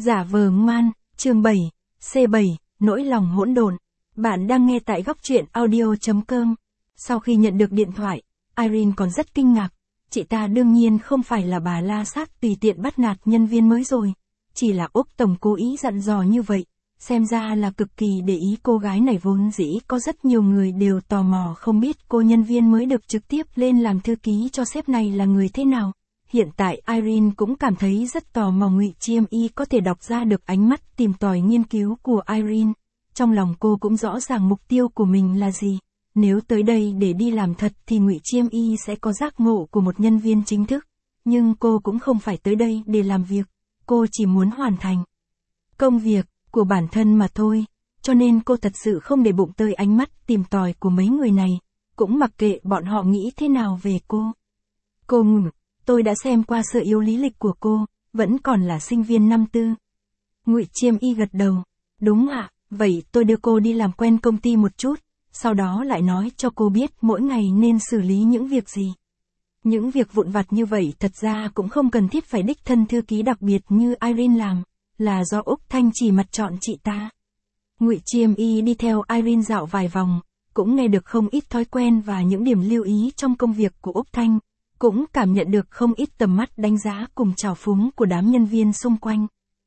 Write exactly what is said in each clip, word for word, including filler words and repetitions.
Giả vờ ngoan, chương bảy, C bảy, nỗi lòng hỗn độn. Bạn đang nghe tại góc truyện audio chấm com. Sau khi nhận được điện thoại, Irene còn rất kinh ngạc. Chị ta đương nhiên không phải là bà la sát tùy tiện bắt nạt nhân viên mới rồi. Chỉ là Úc Tổng cố ý dặn dò như vậy. Xem ra là cực kỳ để ý cô gái này, vốn dĩ có rất nhiều người đều tò mò không biết cô nhân viên mới được trực tiếp lên làm thư ký cho sếp này là người thế nào. Hiện tại Irene cũng cảm thấy rất tò mò Ngụy Chiêm Y có thể đọc ra được ánh mắt tìm tòi nghiên cứu của Irene. Trong lòng cô cũng rõ ràng mục tiêu của mình là gì. Nếu tới đây để đi làm thật thì Ngụy Chiêm Y sẽ có giác ngộ của một nhân viên chính thức. Nhưng cô cũng không phải tới đây để làm việc. Cô chỉ muốn hoàn thành công việc của bản thân mà thôi. Cho nên cô thật sự không để bụng tới ánh mắt tìm tòi của mấy người này. Cũng mặc kệ bọn họ nghĩ thế nào về cô. Cô ngủ. Tôi đã xem qua sơ yếu lý lịch của cô, vẫn còn là sinh viên năm tư. Ngụy Chiêm Y gật đầu. Đúng ạ, à, vậy tôi đưa cô đi làm quen công ty một chút, sau đó lại nói cho cô biết mỗi ngày nên xử lý những việc gì. Những việc vụn vặt như vậy thật ra cũng không cần thiết phải đích thân thư ký đặc biệt như Irene làm, là do Úc Thanh chỉ mặt chọn chị ta. Ngụy Chiêm Y đi theo Irene dạo vài vòng, cũng nghe được không ít thói quen và những điểm lưu ý trong công việc của Úc Thanh. Cũng cảm nhận được không ít tầm mắt đánh giá cùng trào phúng của đám nhân viên xung quanh.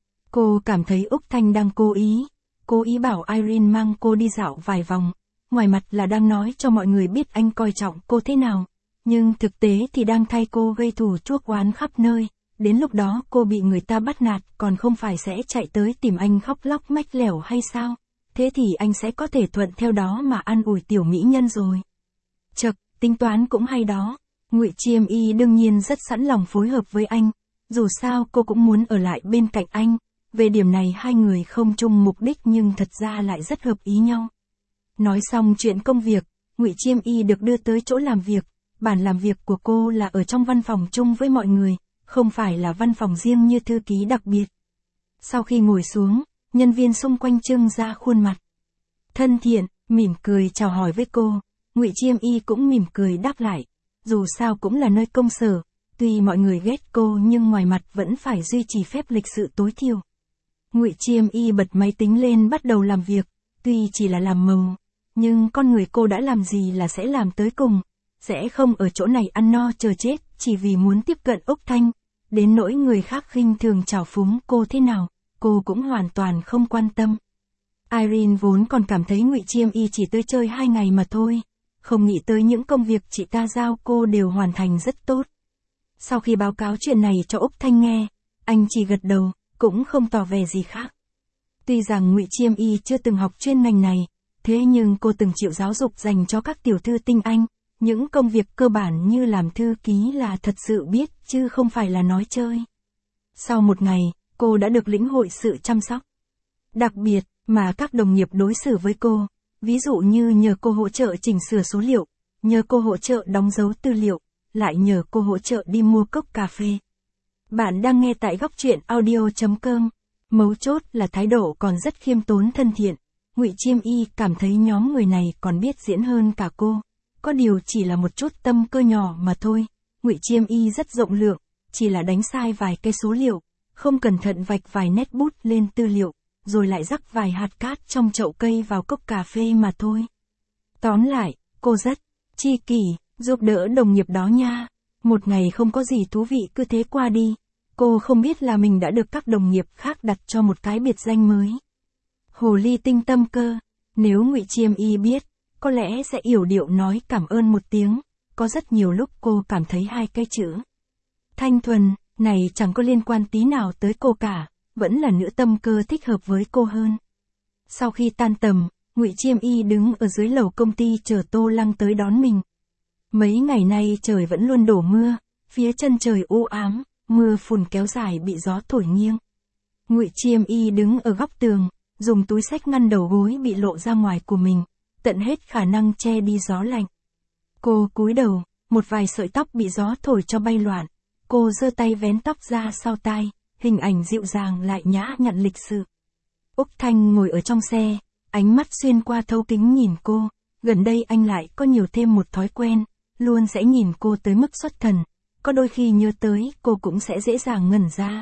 Cô cảm thấy Úc Thanh đang cố ý, cố ý bảo Irene mang cô đi dạo vài vòng, ngoài mặt là đang nói cho mọi người biết anh coi trọng cô thế nào, nhưng thực tế thì đang thay cô gây thù chuốc oán khắp nơi, đến lúc đó cô bị người ta bắt nạt còn không phải sẽ chạy tới tìm anh khóc lóc mách lẻo hay sao, thế thì anh sẽ có thể thuận theo đó mà an ủi tiểu mỹ nhân rồi. Chậc, tính toán cũng hay đó. Ngụy Chiêm Y đương nhiên rất sẵn lòng phối hợp với anh, dù sao cô cũng muốn ở lại bên cạnh anh, về điểm này hai người không chung mục đích nhưng thật ra lại rất hợp ý nhau. Nói xong chuyện công việc, Ngụy Chiêm Y được đưa tới chỗ làm việc, bàn làm việc của cô là ở trong văn phòng chung với mọi người, không phải là văn phòng riêng như thư ký đặc biệt. Sau khi ngồi xuống, nhân viên xung quanh trưng ra khuôn mặt thân thiện, mỉm cười chào hỏi với cô, Ngụy Chiêm Y cũng mỉm cười đáp lại. Dù sao cũng là nơi công sở, tuy mọi người ghét cô nhưng ngoài mặt vẫn phải duy trì phép lịch sự tối thiểu. Ngụy Chiêm Y bật máy tính lên bắt đầu làm việc, tuy chỉ là làm màu, nhưng con người cô đã làm gì là sẽ làm tới cùng, sẽ không ở chỗ này ăn no chờ chết chỉ vì muốn tiếp cận Úc Thanh, đến nỗi người khác khinh thường trào phúng cô thế nào, cô cũng hoàn toàn không quan tâm. Irene vốn còn cảm thấy Ngụy Chiêm Y chỉ tới chơi hai ngày mà thôi. Không nghĩ tới những công việc chị ta giao cô đều hoàn thành rất tốt. Sau khi báo cáo chuyện này cho Úc Thanh nghe, anh chỉ gật đầu, cũng không tỏ vẻ gì khác. Tuy rằng Ngụy Chiêm Y chưa từng học chuyên ngành này, thế nhưng cô từng chịu giáo dục dành cho các tiểu thư tinh anh, những công việc cơ bản như làm thư ký là thật sự biết chứ không phải là nói chơi. Sau một ngày, cô đã được lĩnh hội sự chăm sóc đặc biệt mà các đồng nghiệp đối xử với cô. Ví dụ như nhờ cô hỗ trợ chỉnh sửa số liệu, nhờ cô hỗ trợ đóng dấu tư liệu, lại nhờ cô hỗ trợ đi mua cốc cà phê. Bạn đang nghe tại góc truyện audio chấm com. Mấu chốt là thái độ còn rất khiêm tốn thân thiện. Ngụy Chiêm Y cảm thấy nhóm người này còn biết diễn hơn cả cô. Có điều chỉ là một chút tâm cơ nhỏ mà thôi. Ngụy Chiêm Y rất rộng lượng, chỉ là đánh sai vài cây số liệu, không cẩn thận vạch vài nét bút lên tư liệu, rồi lại rắc vài hạt cát trong chậu cây vào cốc cà phê mà thôi. Tóm lại, cô rất chi kỷ, giúp đỡ đồng nghiệp đó nha. Một ngày không có gì thú vị cứ thế qua đi. Cô không biết là mình đã được các đồng nghiệp khác đặt cho một cái biệt danh mới. Hồ ly tinh tâm cơ. Nếu Ngụy Chiêm Y biết, có lẽ sẽ yểu điệu nói cảm ơn một tiếng. Có rất nhiều lúc cô cảm thấy hai cái chữ thanh thuần này chẳng có liên quan tí nào tới cô cả. Vẫn là nữ tâm cơ thích hợp với cô hơn. Sau khi tan tầm, Ngụy Chiêm Y đứng ở dưới lầu công ty chờ Tô Lăng tới đón mình. Mấy ngày nay trời vẫn luôn đổ mưa, phía chân trời u ám, mưa phùn kéo dài bị gió thổi nghiêng. Ngụy Chiêm Y đứng ở góc tường, dùng túi xách ngăn đầu gối bị lộ ra ngoài của mình, tận hết khả năng che đi gió lạnh. Cô cúi đầu, một vài sợi tóc bị gió thổi cho bay loạn. Cô giơ tay vén tóc ra sau tai. Hình ảnh dịu dàng lại nhã nhặn lịch sự. Úc Thanh ngồi ở trong xe, ánh mắt xuyên qua thấu kính nhìn cô, gần đây anh lại có nhiều thêm một thói quen, luôn sẽ nhìn cô tới mức xuất thần, có đôi khi nhớ tới cô cũng sẽ dễ dàng ngẩn ra.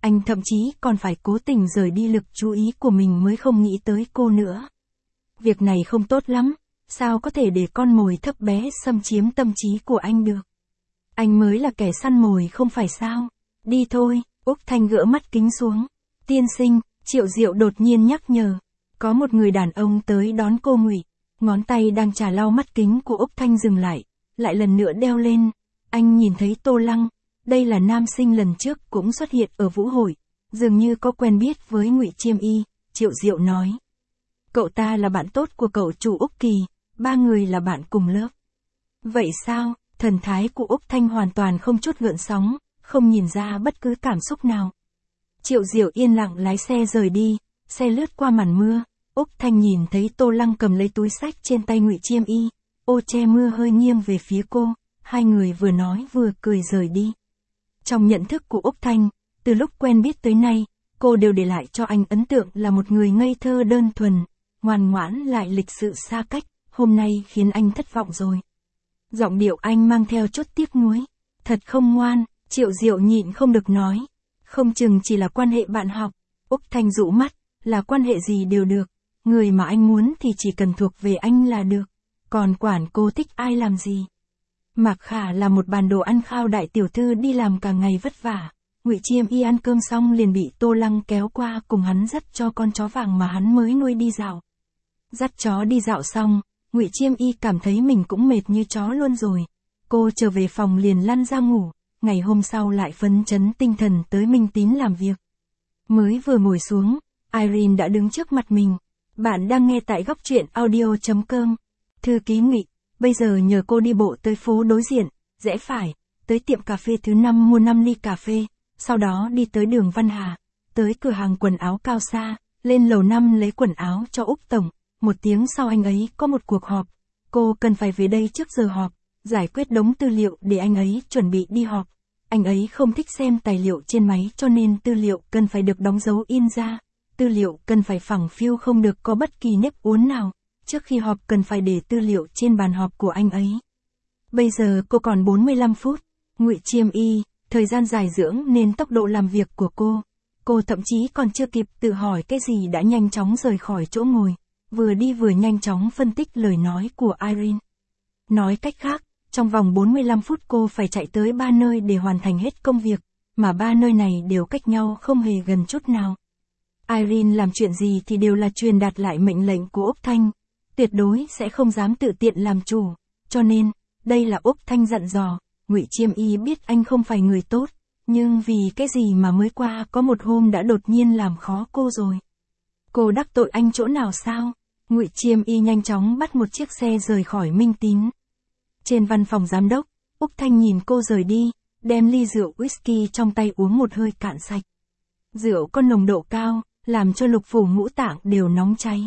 Anh thậm chí còn phải cố tình rời đi lực chú ý của mình mới không nghĩ tới cô nữa. Việc này không tốt lắm, sao có thể để con mồi thấp bé xâm chiếm tâm trí của anh được. Anh mới là kẻ săn mồi không phải sao. Đi thôi, Úc Thanh gỡ mắt kính xuống. Tiên sinh, Triệu Diệu đột nhiên nhắc nhở. Có một người đàn ông tới đón cô Ngụy. Ngón tay đang chà lau mắt kính của Úc Thanh dừng lại, lại lần nữa đeo lên. Anh nhìn thấy Tô Lăng, đây là nam sinh lần trước cũng xuất hiện ở vũ hội, dường như có quen biết với Ngụy Chiêm Y, Triệu Diệu nói. Cậu ta là bạn tốt của cậu chủ Úc Kỳ, ba người là bạn cùng lớp. Vậy sao? Thần thái của Úc Thanh hoàn toàn không chút gợn sóng, không nhìn ra bất cứ cảm xúc nào. Triệu Diệu yên lặng lái xe rời đi, xe lướt qua màn mưa, Úc Thanh nhìn thấy Tô Lăng cầm lấy túi xách trên tay Ngụy Chiêm Y, ô che mưa hơi nghiêng về phía cô, hai người vừa nói vừa cười rời đi. Trong nhận thức của Úc Thanh, từ lúc quen biết tới nay, cô đều để lại cho anh ấn tượng là một người ngây thơ đơn thuần, ngoan ngoãn lại lịch sự xa cách, hôm nay khiến anh thất vọng rồi. Giọng điệu anh mang theo chút tiếc nuối. Thật không ngoan, Triệu Diệu nhịn không được nói. Không chừng chỉ là quan hệ bạn học. Úc Thanh dụ mắt, là quan hệ gì đều được. Người mà anh muốn thì chỉ cần thuộc về anh là được. Còn quản cô thích ai làm gì. Mạc Khả là một bàn đồ ăn khao đại tiểu thư đi làm cả ngày vất vả. Ngụy Chiêm Y ăn cơm xong liền bị Tô Lăng kéo qua cùng hắn dắt cho con chó vàng mà hắn mới nuôi đi dạo. Dắt chó đi dạo xong, Ngụy Chiêm Y cảm thấy mình cũng mệt như chó luôn rồi. Cô trở về phòng liền lăn ra ngủ, ngày hôm sau lại phấn chấn tinh thần tới Minh Tín làm việc. Mới vừa ngồi xuống, Irene đã đứng trước mặt mình. Bạn đang nghe tại góc truyện audio chấm com. Thư ký Ngụy, bây giờ nhờ cô đi bộ tới phố đối diện, rẽ phải, tới tiệm cà phê thứ năm mua năm ly cà phê, sau đó đi tới đường Văn Hà, tới cửa hàng quần áo Cao Sa, lên lầu năm lấy quần áo cho Úc Tổng. Một tiếng sau anh ấy có một cuộc họp, cô cần phải về đây trước giờ họp, giải quyết đống tư liệu để anh ấy chuẩn bị đi họp. Anh ấy không thích xem tài liệu trên máy cho nên tư liệu cần phải được đóng dấu in ra, tư liệu cần phải phẳng phiu không được có bất kỳ nếp uốn nào, trước khi họp cần phải để tư liệu trên bàn họp của anh ấy. Bây giờ cô còn bốn mươi lăm phút, Ngụy Chiêm Y, thời gian dài dưỡng nên tốc độ làm việc của cô, cô thậm chí còn chưa kịp tự hỏi cái gì đã nhanh chóng rời khỏi chỗ ngồi. Vừa đi vừa nhanh chóng phân tích lời nói của Irene. Nói cách khác, trong vòng bốn mươi lăm phút cô phải chạy tới ba nơi để hoàn thành hết công việc, mà ba nơi này đều cách nhau không hề gần chút nào. Irene làm chuyện gì thì đều là truyền đạt lại mệnh lệnh của Úc Thanh, tuyệt đối sẽ không dám tự tiện làm chủ, cho nên, đây là Úc Thanh dặn dò. Ngụy Chiêm Y biết anh không phải người tốt, nhưng vì cái gì mà mới qua có một hôm đã đột nhiên làm khó cô rồi. Cô đắc tội anh chỗ nào sao? Ngụy Chiêm Y nhanh chóng bắt một chiếc xe rời khỏi Minh Tín. Trên văn phòng giám đốc, Úc Thanh nhìn cô rời đi, đem ly rượu whisky trong tay uống một hơi cạn sạch. Rượu có nồng độ cao, làm cho lục phủ ngũ tạng đều nóng cháy.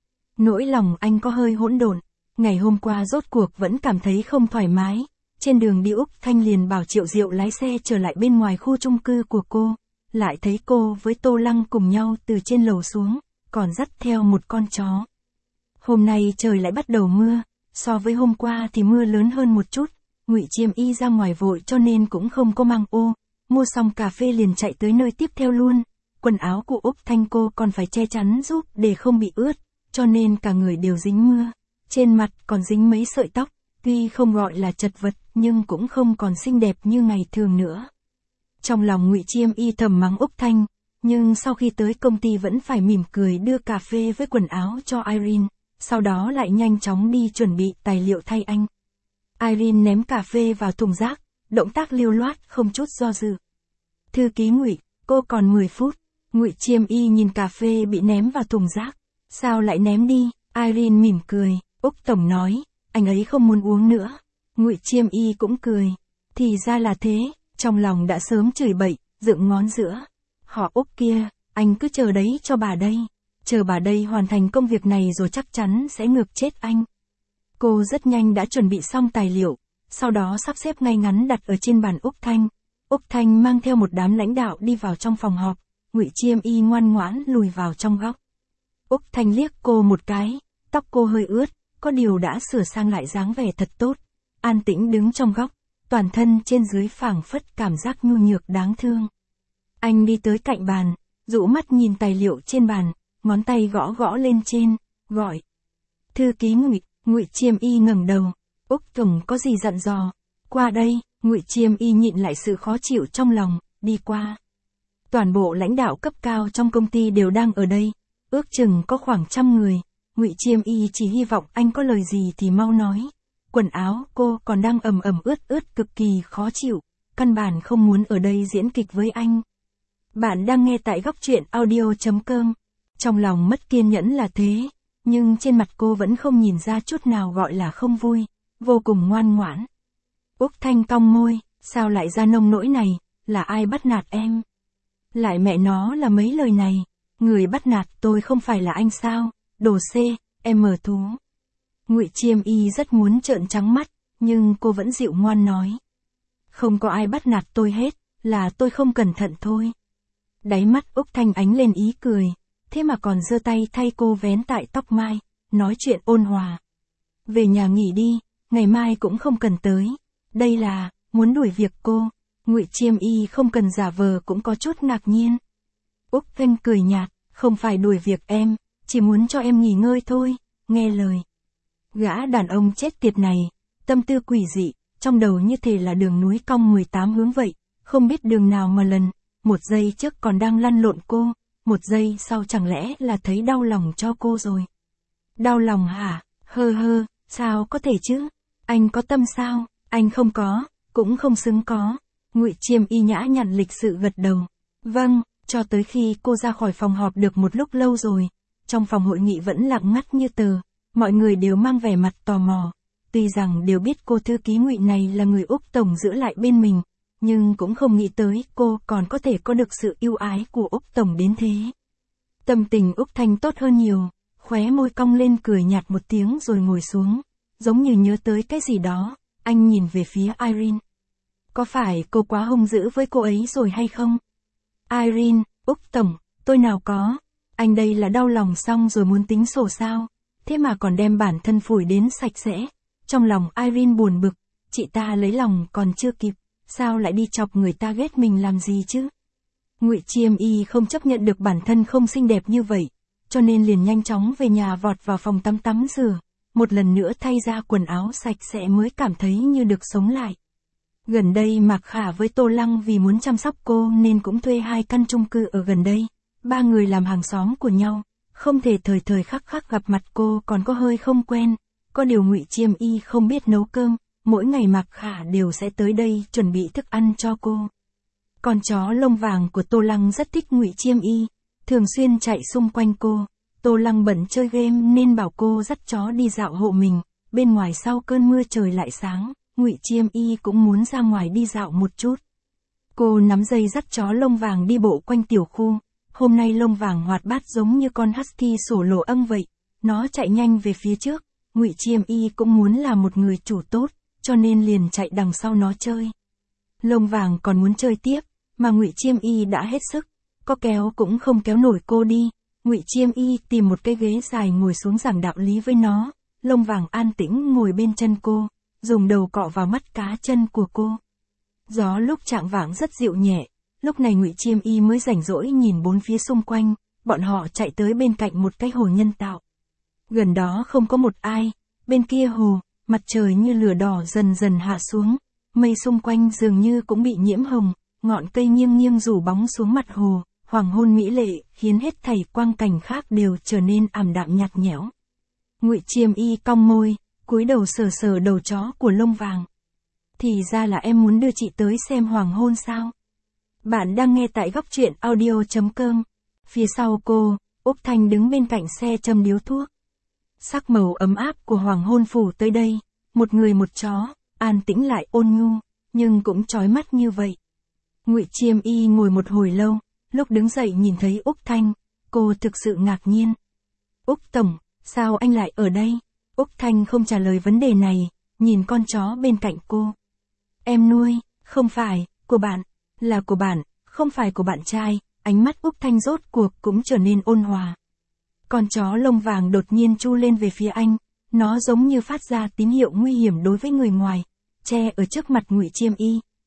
Nỗi lòng anh có hơi hỗn độn, ngày hôm qua rốt cuộc vẫn cảm thấy không thoải mái. Trên đường đi Úc Thanh liền bảo Triệu Diệu lái xe trở lại bên ngoài khu chung cư của cô, lại thấy cô với Tô Lăng cùng nhau từ trên lầu xuống, còn dắt theo một con chó. Hôm nay trời lại bắt đầu mưa, so với hôm qua thì mưa lớn hơn một chút, Ngụy Chiêm Y ra ngoài vội cho nên cũng không có mang ô, mua xong cà phê liền chạy tới nơi tiếp theo luôn. Quần áo của Úc Thanh cô còn phải che chắn giúp để không bị ướt, cho nên cả người đều dính mưa, trên mặt còn dính mấy sợi tóc, tuy không gọi là chật vật nhưng cũng không còn xinh đẹp như ngày thường nữa. Trong lòng Ngụy Chiêm Y thầm mắng Úc Thanh, nhưng sau khi tới công ty vẫn phải mỉm cười đưa cà phê với quần áo cho Irene, sau đó lại nhanh chóng đi chuẩn bị tài liệu thay anh. Irene ném cà phê vào thùng rác, động tác lưu loát không chút do dự. Thư ký Ngụy, cô còn mười phút. Ngụy Chiêm Y nhìn cà phê bị ném vào thùng rác. Sao lại ném đi? Irene mỉm cười. Úc Tổng nói, anh ấy không muốn uống nữa. Ngụy Chiêm Y cũng cười. Thì ra là thế, trong lòng đã sớm chửi bậy, dựng ngón giữa. Họ Úc kia, anh cứ chờ đấy cho bà đây. Chờ bà đây hoàn thành công việc này rồi chắc chắn sẽ ngược chết anh. Cô rất nhanh đã chuẩn bị xong tài liệu, sau đó sắp xếp ngay ngắn đặt ở trên bàn Úc Thanh. Úc Thanh mang theo một đám lãnh đạo đi vào trong phòng họp, Ngụy Chiêm Y ngoan ngoãn lùi vào trong góc. Úc Thanh liếc cô một cái, tóc cô hơi ướt, có điều đã sửa sang lại dáng vẻ thật tốt, an tĩnh đứng trong góc, toàn thân trên dưới phảng phất cảm giác nhu nhược đáng thương. Anh đi tới cạnh bàn, dụ mắt nhìn tài liệu trên bàn, ngón tay gõ gõ lên trên, gọi. Thư ký Ngụy. Ngụy Chiêm Y ngẩng đầu. Úc Tổng có gì dặn dò? Qua đây. Ngụy Chiêm Y nhịn lại sự khó chịu trong lòng, đi qua. Toàn bộ lãnh đạo cấp cao trong công ty đều đang ở đây, ước chừng có khoảng trăm người. Ngụy Chiêm Y chỉ hy vọng anh có lời gì thì mau nói. Quần áo cô còn đang ẩm ẩm ướt ướt cực kỳ khó chịu, căn bản không muốn ở đây diễn kịch với anh. Bạn đang nghe tại góc truyện audio chấm com. Trong lòng mất kiên nhẫn là thế, nhưng trên mặt cô vẫn không nhìn ra chút nào gọi là không vui, vô cùng ngoan ngoãn. Úc Thanh cong môi, sao lại ra nông nỗi này, là ai bắt nạt em? Lại mẹ nó là mấy lời này, người bắt nạt tôi không phải là anh sao, đồ C, em mở thú. Ngụy Chiêm Y rất muốn trợn trắng mắt, nhưng cô vẫn dịu ngoan nói. Không có ai bắt nạt tôi hết, là tôi không cẩn thận thôi. Đáy mắt Úc Thanh ánh lên ý cười, thế mà còn giơ tay thay cô vén tại tóc mai, nói chuyện ôn hòa. Về nhà nghỉ đi, ngày mai cũng không cần tới. Đây là, muốn đuổi việc cô. Ngụy Chiêm Y không cần giả vờ cũng có chút ngạc nhiên. Úc Thanh cười nhạt, không phải đuổi việc em, chỉ muốn cho em nghỉ ngơi thôi, nghe lời. Gã đàn ông chết tiệt này, tâm tư quỷ dị, trong đầu như thể là đường núi cong mười tám hướng vậy, không biết đường nào mà lần, một giây trước còn đang lăn lộn cô, một giây sau chẳng lẽ là thấy đau lòng cho cô rồi. Đau lòng hả? Hơ hơ, sao có thể chứ? Anh có tâm sao? Anh không có, cũng không xứng có. Ngụy Chiêm Y nhã nhặn lịch sự gật đầu. Vâng, cho tới khi cô ra khỏi phòng họp được một lúc lâu rồi, trong phòng hội nghị vẫn lặng ngắt như tờ, mọi người đều mang vẻ mặt tò mò. Tuy rằng đều biết cô thư ký Ngụy này là người Úc Tổng giữ lại bên mình, nhưng cũng không nghĩ tới cô còn có thể có được sự ưu ái của Úc Tổng đến thế. Tâm tình Úc Thanh tốt hơn nhiều, khóe môi cong lên cười nhạt một tiếng rồi ngồi xuống, giống như nhớ tới cái gì đó, anh nhìn về phía Irene. Có phải cô quá hung dữ với cô ấy rồi hay không? Irene, Úc Tổng, tôi nào có, anh đây là đau lòng xong rồi muốn tính sổ sao, thế mà còn đem bản thân phủi đến sạch sẽ. Trong lòng Irene buồn bực, chị ta lấy lòng còn chưa kịp, sao lại đi chọc người ta ghét mình làm gì chứ? Ngụy Chiêm Y không chấp nhận được bản thân không xinh đẹp như vậy, cho nên liền nhanh chóng về nhà vọt vào phòng tắm tắm rửa, một lần nữa thay ra quần áo sạch sẽ mới cảm thấy như được sống lại. Gần đây Mạc Khả với Tô Lăng vì muốn chăm sóc cô nên cũng thuê hai căn chung cư ở gần đây, ba người làm hàng xóm của nhau, không thể thời thời khắc khắc gặp mặt cô còn có hơi không quen, có điều Ngụy Chiêm Y không biết nấu cơm, mỗi ngày Mạc Khả đều sẽ tới đây chuẩn bị thức ăn cho cô. Con chó lông vàng của Tô Lăng rất thích Ngụy Chiêm Y, thường xuyên chạy xung quanh cô. Tô Lăng bận chơi game nên bảo cô dắt chó đi dạo hộ mình, bên ngoài sau cơn mưa trời lại sáng, Ngụy Chiêm Y cũng muốn ra ngoài đi dạo một chút. Cô nắm dây dắt chó lông vàng đi bộ quanh tiểu khu, hôm nay lông vàng hoạt bát giống như con husky sổ lỗ âng vậy, nó chạy nhanh về phía trước, Ngụy Chiêm Y cũng muốn là một người chủ tốt, cho nên liền chạy đằng sau nó chơi. Lông vàng còn muốn chơi tiếp, mà Ngụy Chiêm Y đã hết sức, có kéo cũng không kéo nổi cô đi. Ngụy Chiêm Y tìm một cái ghế dài ngồi xuống giảng đạo lý với nó, lông vàng an tĩnh ngồi bên chân cô, dùng đầu cọ vào mắt cá chân của cô. Gió lúc chạng vạng rất dịu nhẹ, lúc này Ngụy Chiêm Y mới rảnh rỗi nhìn bốn phía xung quanh, bọn họ chạy tới bên cạnh một cái hồ nhân tạo. Gần đó không có một ai, bên kia hồ, mặt trời như lửa đỏ dần dần hạ xuống, mây xung quanh dường như cũng bị nhiễm hồng, ngọn cây nghiêng nghiêng rủ bóng xuống mặt hồ, hoàng hôn mỹ lệ, khiến hết thảy quang cảnh khác đều trở nên ảm đạm nhạt nhẽo. Ngụy Chiêm Y cong môi, cúi đầu sờ sờ đầu chó của lông vàng. Thì ra là em muốn đưa chị tới xem hoàng hôn sao? Bạn đang nghe tại góc truyện audio chấm com. Phía sau cô, Úc Thanh đứng bên cạnh xe châm điếu thuốc. Sắc màu ấm áp của hoàng hôn phủ tới đây, một người một chó, an tĩnh lại ôn nhu, nhưng cũng chói mắt như vậy. Ngụy Chiêm Y ngồi một hồi lâu, lúc đứng dậy nhìn thấy Úc Thanh, cô thực sự ngạc nhiên. Úc Tổng, sao anh lại ở đây? Úc Thanh không trả lời vấn đề này, nhìn con chó bên cạnh cô. Em nuôi, không phải, của bạn, là của bạn, không phải của bạn trai. Ánh mắt Úc Thanh rốt cuộc cũng trở nên ôn hòa. Con chó lông vàng đột nhiên chu lên về phía anh, nó giống như phát ra tín hiệu nguy hiểm đối với người ngoài, che ở trước mặt Ngụy Chiêm Y,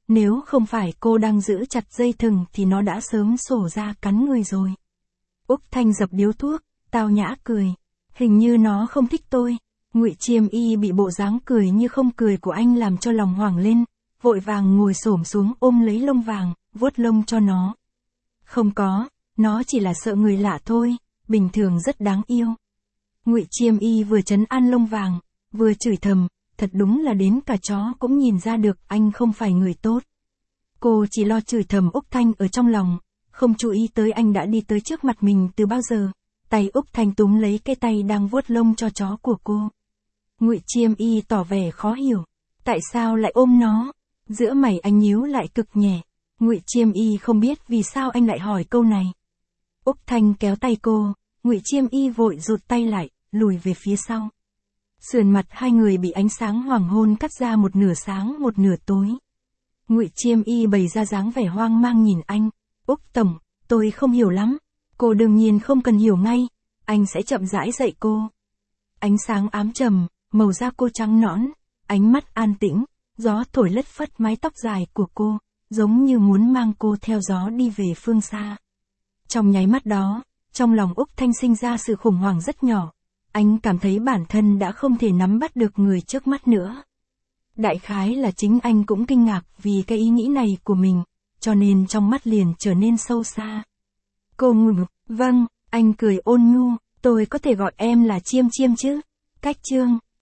nếu không phải cô đang giữ chặt dây thừng thì nó đã sớm sổ ra cắn người rồi. Úc Thanh dập điếu thuốc, tao nhã cười. Hình như nó không thích tôi. Ngụy Chiêm Y bị bộ dáng cười như không cười của anh làm cho lòng hoảng lên, vội vàng ngồi xổm xuống ôm lấy lông vàng, vuốt lông cho nó. Không có, nó chỉ là sợ người lạ thôi, bình thường rất đáng yêu. Ngụy Chiêm Y vừa trấn an lông vàng, vừa chửi thầm, thật đúng là đến cả chó cũng nhìn ra được anh không phải người tốt. Cô chỉ lo chửi thầm Úc Thanh ở trong lòng, không chú ý tới anh đã đi tới trước mặt mình từ bao giờ. Tay Úc Thanh túm lấy cái tay đang vuốt lông cho chó của cô. Ngụy Chiêm Y tỏ vẻ khó hiểu, tại sao lại ôm nó? Giữa mày anh nhíu lại cực nhẹ. Ngụy Chiêm Y không biết vì sao anh lại hỏi câu này. Úc Thanh kéo tay cô, Ngụy Chiêm Y vội rụt tay lại, lùi về phía sau. Sườn mặt hai người bị ánh sáng hoàng hôn cắt ra một nửa sáng một nửa tối. Ngụy Chiêm Y bày ra dáng vẻ hoang mang nhìn anh. Úc tổng, tôi không hiểu lắm. Cô đương nhiên không cần hiểu ngay, anh sẽ chậm rãi dạy cô. Ánh sáng ám trầm, màu da cô trắng nõn, ánh mắt an tĩnh, gió thổi lất phất mái tóc dài của cô, giống như muốn mang cô theo gió đi về phương xa. Trong nháy mắt đó, trong lòng Úc Thanh sinh ra sự khủng hoảng rất nhỏ. Anh cảm thấy bản thân đã không thể nắm bắt được người trước mắt nữa. Đại khái là chính anh cũng kinh ngạc vì cái ý nghĩ này của mình, cho nên trong mắt liền trở nên sâu xa. Cô ngừng, vâng, anh cười ôn nhu, tôi có thể gọi em là Chiêm Chiêm chứ? Cách Trương.